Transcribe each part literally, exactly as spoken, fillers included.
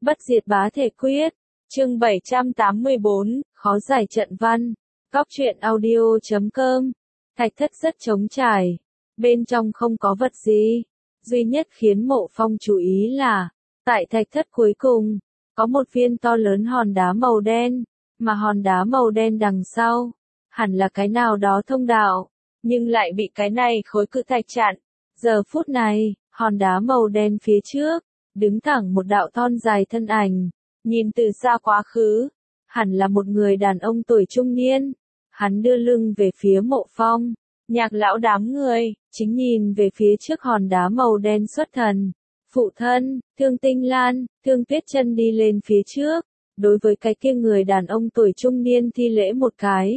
Bất diệt bá thể quyết, chương bảy trăm tám mươi bốn, khó giải trận văn, góc truyện audio chấm com. Thạch thất rất trống trải, bên trong không có vật gì, duy nhất khiến Mộ Phong chú ý là, tại thạch thất cuối cùng, có một viên to lớn hòn đá màu đen, mà hòn đá màu đen đằng sau, hẳn là cái nào đó thông đạo, nhưng lại bị cái này khối cự thạch chặn. Giờ phút này, hòn đá màu đen phía trước, đứng thẳng một đạo thon dài thân ảnh, nhìn từ xa quá khứ, hẳn là một người đàn ông tuổi trung niên. Hắn đưa lưng về phía Mộ Phong, Nhạc lão đám người, chính nhìn về phía trước hòn đá màu đen xuất thần. Phụ thân, Thương Tinh Lan, Thương Tuyết Chân đi lên phía trước, đối với cái kia người đàn ông tuổi trung niên thi lễ một cái.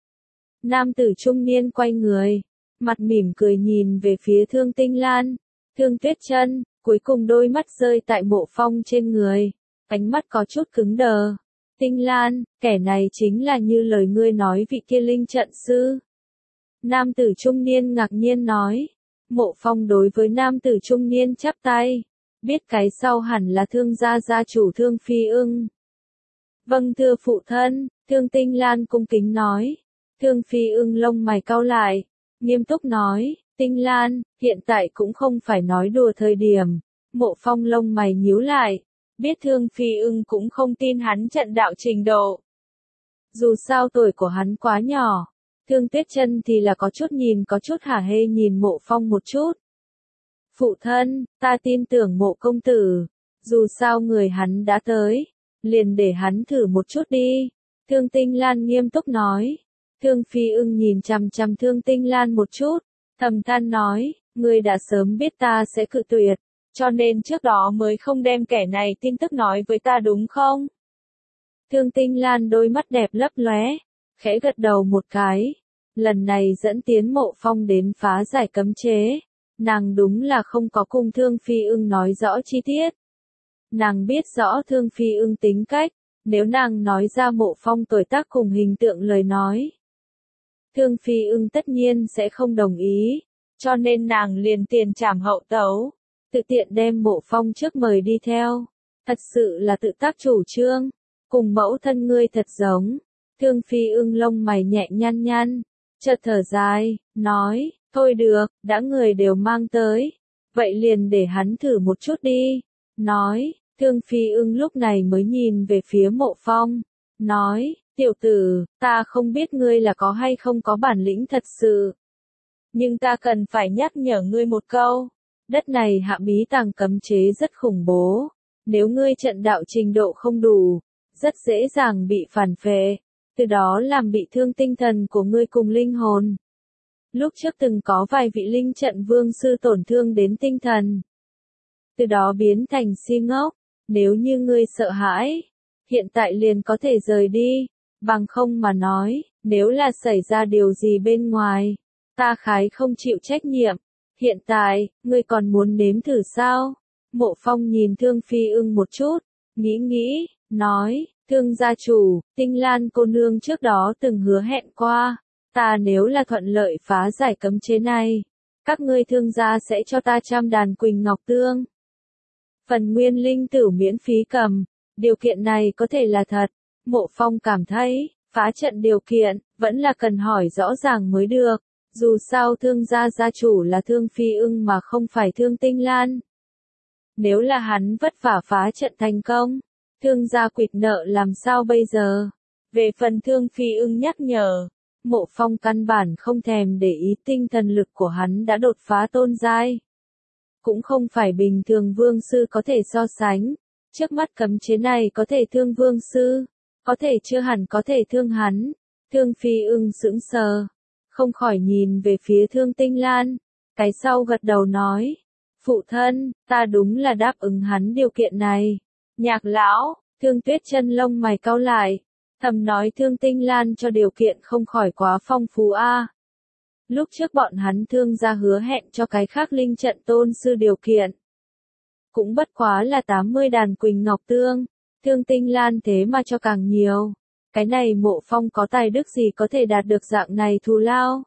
Nam tử trung niên quay người, mặt mỉm cười nhìn về phía Thương Tinh Lan, Thương Tuyết Chân, cuối cùng đôi mắt rơi tại Mộ Phong trên người, ánh mắt có chút cứng đờ. Tinh Lan, kẻ này chính là như lời ngươi nói vị kia linh trận sư. Nam tử trung niên ngạc nhiên nói. Mộ Phong đối với nam tử trung niên chắp tay, biết cái sau hẳn là Thương gia gia chủ Thương Phi Ưng. Vâng thưa phụ thân, Thương Tinh Lan cung kính nói. Thương Phi Ưng lông mày cau lại, nghiêm túc nói, Tinh Lan, hiện tại cũng không phải nói đùa thời điểm. Mộ Phong lông mày nhíu lại, biết Thương Phi Ưng cũng không tin hắn trận đạo trình độ. Dù sao tuổi của hắn quá nhỏ. Thương Tuyết Chân thì là có chút nhìn có chút hả hê nhìn Mộ Phong một chút. Phụ thân, ta tin tưởng Mộ công tử, dù sao người hắn đã tới, liền để hắn thử một chút đi. Thương Tinh Lan nghiêm túc nói. Thương Phi Ưng nhìn chằm chằm Thương Tinh Lan một chút, thầm than nói, ngươi đã sớm biết ta sẽ cự tuyệt, cho nên trước đó mới không đem kẻ này tin tức nói với ta đúng không? Thương Tinh Lan đôi mắt đẹp lấp lóe, khẽ gật đầu một cái. Lần này dẫn tiến Mộ Phong đến phá giải cấm chế, nàng đúng là không có cùng Thương Phi Ưng nói rõ chi tiết. Nàng biết rõ Thương Phi Ưng tính cách, nếu nàng nói ra Mộ Phong tuổi tác cùng hình tượng lời nói, Thương Phi Ưng tất nhiên sẽ không đồng ý, cho nên nàng liền tiền trảm hậu tấu, tự tiện đem Mộ Phong trước mời đi theo. Thật sự là tự tác chủ trương, cùng mẫu thân ngươi thật giống. Thương Phi Ưng lông mày nhẹ nhăn nhăn, chợt thở dài, nói, thôi được, đã người đều mang tới, vậy liền để hắn thử một chút đi. Nói, Thương Phi Ưng lúc này mới nhìn về phía Mộ Phong, nói, tiểu tử, ta không biết ngươi là có hay không có bản lĩnh thật sự, nhưng ta cần phải nhắc nhở ngươi một câu, đất này hạ bí tàng cấm chế rất khủng bố, nếu ngươi trận đạo trình độ không đủ, rất dễ dàng bị phản phệ, từ đó làm bị thương tinh thần của ngươi cùng linh hồn. Lúc trước từng có vài vị linh trận vương sư tổn thương đến tinh thần, từ đó biến thành si ngốc. Nếu như ngươi sợ hãi, hiện tại liền có thể rời đi, bằng không mà nói, nếu là xảy ra điều gì bên ngoài, ta khái không chịu trách nhiệm. Hiện tại, ngươi còn muốn nếm thử sao? Mộ Phong nhìn Thương Phi Ưng một chút, nghĩ nghĩ, nói, Thương gia chủ, Tinh Lan cô nương trước đó từng hứa hẹn qua, ta nếu là thuận lợi phá giải cấm chế này, các ngươi Thương gia sẽ cho ta trăm đàn Quỳnh Ngọc Tương. Phần nguyên linh tử miễn phí cầm, điều kiện này có thể là thật. Mộ Phong cảm thấy, phá trận điều kiện, vẫn là cần hỏi rõ ràng mới được, dù sao Thương gia gia chủ là Thương Phi Ưng mà không phải Thương Tinh Lan. Nếu là hắn vất vả phá trận thành công, Thương gia quỵt nợ làm sao bây giờ? Về phần Thương Phi Ưng nhắc nhở, Mộ Phong căn bản không thèm để ý, tinh thần lực của hắn đã đột phá tôn giai. Cũng không phải bình thường vương sư có thể so sánh, trước mắt cấm chế này có thể thương vương sư, có thể chưa hẳn có thể thương hắn. Thương Phi Ưng sững sờ, không khỏi nhìn về phía Thương Tinh Lan, cái sau gật đầu nói, phụ thân, ta đúng là đáp ứng hắn điều kiện này. Nhạc lão, Thương Tuyết Chân lông mày cau lại, thầm nói Thương Tinh Lan cho điều kiện không khỏi quá phong phú a. Lúc trước bọn hắn Thương gia hứa hẹn cho cái khác linh trận tôn sư điều kiện, cũng bất quá là tám mươi đàn Quỳnh Ngọc Tương, Thương Tinh Lan thế mà cho càng nhiều. Cái này Mộ Phong có tài đức gì có thể đạt được dạng này thù lao?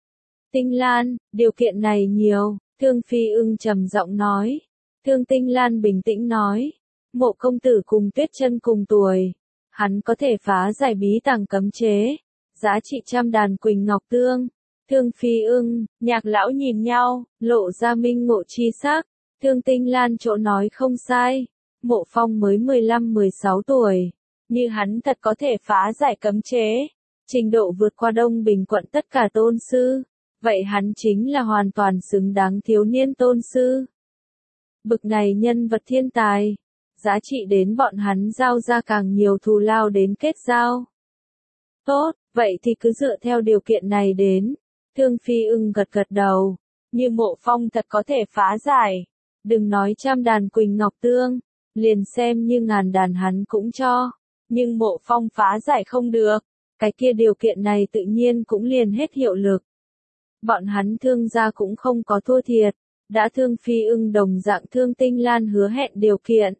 Tinh Lan, điều kiện này nhiều, Thương Phi Ưng trầm giọng nói. Thương Tinh Lan bình tĩnh nói, Mộ công tử cùng Tuyết Chân cùng tuổi, hắn có thể phá giải bí tàng cấm chế, giá trị trăm đàn quỳnh ngọc tương. Thương Phi Ưng, Nhạc lão nhìn nhau, lộ ra minh ngộ chi sắc. Thương Tinh Lan chỗ nói không sai, Mộ Phong mới mười lăm mười sáu tuổi, như hắn thật có thể phá giải cấm chế, trình độ vượt qua Đông Bình quận tất cả tôn sư, vậy hắn chính là hoàn toàn xứng đáng thiếu niên tôn sư. Bực này nhân vật thiên tài, giá trị đến bọn hắn giao ra càng nhiều thù lao đến kết giao. Tốt, vậy thì cứ dựa theo điều kiện này đến. Thương Phi Ưng gật gật đầu, như Mộ Phong thật có thể phá giải, đừng nói trăm đàn quỳnh ngọc tương, liền xem như ngàn đàn hắn cũng cho, nhưng Mộ Phong phá giải không được, cái kia điều kiện này tự nhiên cũng liền hết hiệu lực. Bọn hắn Thương gia cũng không có thua thiệt, đã Thương Phi Ưng đồng dạng Thương Tinh Lan hứa hẹn điều kiện.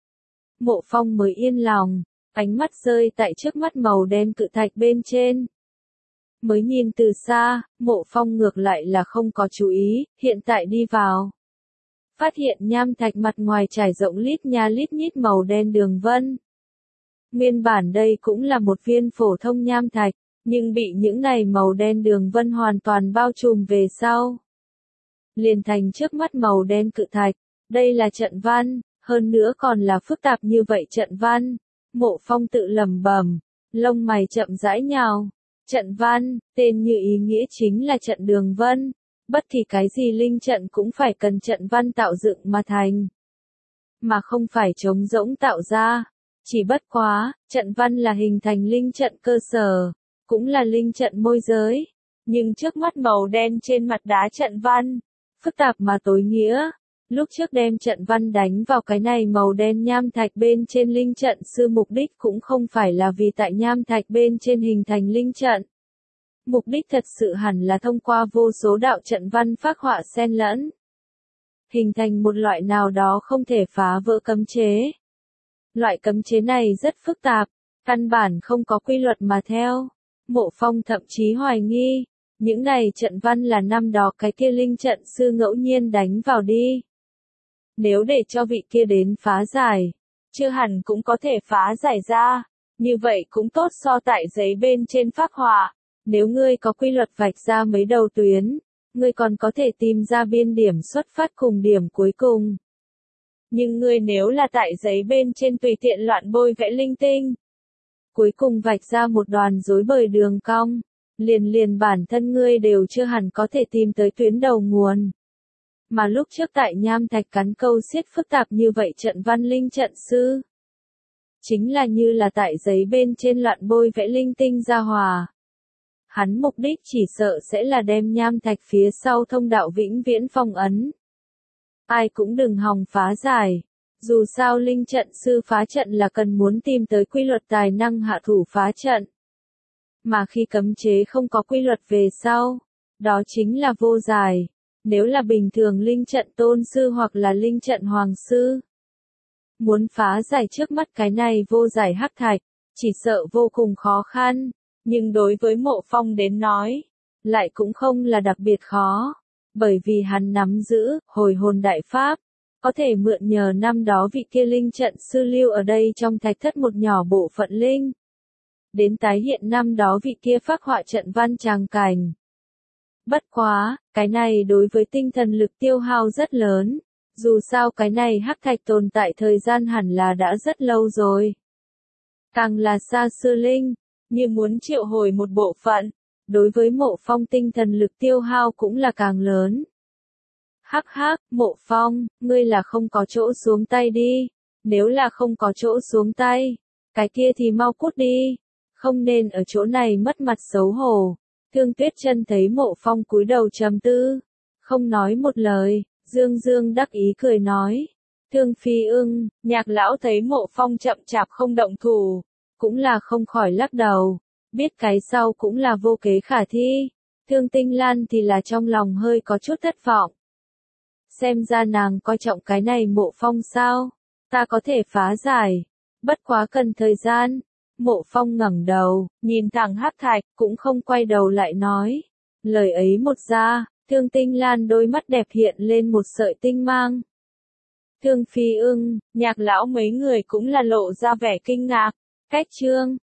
Mộ Phong mới yên lòng, ánh mắt rơi tại trước mắt màu đen cự thạch bên trên. Mới nhìn từ xa, Mộ Phong ngược lại là không có chú ý, hiện tại đi vào. Phát hiện nham thạch mặt ngoài trải rộng lít nha lít nhít màu đen đường vân. Nguyên bản đây cũng là một viên phổ thông nham thạch, nhưng bị những này màu đen đường vân hoàn toàn bao trùm về sau. Liền thành trước mắt màu đen cự thạch, đây là trận văn, hơn nữa còn là phức tạp như vậy trận văn. Mộ Phong tự lẩm bẩm, lông mày chậm rãi nhào. Trận văn, tên như ý nghĩa chính là trận đường vân, bất kỳ cái gì linh trận cũng phải cần trận văn tạo dựng mà thành, mà không phải trống rỗng tạo ra. Chỉ bất quá, trận văn là hình thành linh trận cơ sở, cũng là linh trận môi giới, nhưng trước mắt màu đen trên mặt đá trận văn, phức tạp mà tối nghĩa. Lúc trước đem trận văn đánh vào cái này màu đen nham thạch bên trên linh trận sư mục đích cũng không phải là vì tại nham thạch bên trên hình thành linh trận. Mục đích thật sự hẳn là thông qua vô số đạo trận văn phác họa xen lẫn, hình thành một loại nào đó không thể phá vỡ cấm chế. Loại cấm chế này rất phức tạp, căn bản không có quy luật mà theo. Mộ Phong thậm chí hoài nghi, những này trận văn là năm đó cái kia linh trận sư ngẫu nhiên đánh vào đi. Nếu để cho vị kia đến phá giải, chưa hẳn cũng có thể phá giải ra, như vậy cũng tốt so tại giấy bên trên phác họa. Nếu ngươi có quy luật vạch ra mấy đầu tuyến, ngươi còn có thể tìm ra biên điểm xuất phát cùng điểm cuối cùng. Nhưng ngươi nếu là tại giấy bên trên tùy tiện loạn bôi vẽ linh tinh, cuối cùng vạch ra một đoàn rối bời đường cong, liền liền bản thân ngươi đều chưa hẳn có thể tìm tới tuyến đầu nguồn. Mà lúc trước tại nham thạch cắn câu xiết phức tạp như vậy trận văn linh trận sư, chính là như là tại giấy bên trên loạn bôi vẽ linh tinh ra hòa. Hắn mục đích chỉ sợ sẽ là đem nham thạch phía sau thông đạo vĩnh viễn phong ấn. Ai cũng đừng hòng phá giải. Dù sao linh trận sư phá trận là cần muốn tìm tới quy luật tài năng hạ thủ phá trận. Mà khi cấm chế không có quy luật về sau, đó chính là vô giải. Nếu là bình thường linh trận tôn sư hoặc là linh trận hoàng sư, muốn phá giải trước mắt cái này vô giải hắc thạch, chỉ sợ vô cùng khó khăn. Nhưng đối với Mộ Phong đến nói, lại cũng không là đặc biệt khó, bởi vì hắn nắm giữ hồi hồn đại pháp, có thể mượn nhờ năm đó vị kia linh trận sư lưu ở đây trong thạch thất một nhỏ bộ phận linh, đến tái hiện năm đó vị kia phác họa trận văn tràng cảnh. Bất quá, cái này đối với tinh thần lực tiêu hao rất lớn, dù sao cái này hắc thạch tồn tại thời gian hẳn là đã rất lâu rồi. Càng là xa xưa linh, như muốn triệu hồi một bộ phận, đối với Mộ Phong tinh thần lực tiêu hao cũng là càng lớn. Hắc hắc, Mộ Phong, ngươi là không có chỗ xuống tay đi, nếu là không có chỗ xuống tay, cái kia thì mau cút đi, không nên ở chỗ này mất mặt xấu hổ. Thương Tuyết Chân thấy Mộ Phong cúi đầu trầm tư, không nói một lời, dương dương đắc ý cười nói. Thương Phi Ưng, Nhạc lão thấy Mộ Phong chậm chạp không động thủ, cũng là không khỏi lắc đầu, biết cái sau cũng là vô kế khả thi. Thương Tinh Lan thì là trong lòng hơi có chút thất vọng. Xem ra nàng coi trọng cái này Mộ Phong sao, ta có thể phá giải, bất quá cần thời gian. Mộ Phong ngẩng đầu, nhìn thẳng hắc thạch, cũng không quay đầu lại nói. Lời ấy một ra, Thương Tinh Lan đôi mắt đẹp hiện lên một sợi tinh mang. Thương Phi Ưng, Nhạc lão mấy người cũng là lộ ra vẻ kinh ngạc. Cách Trương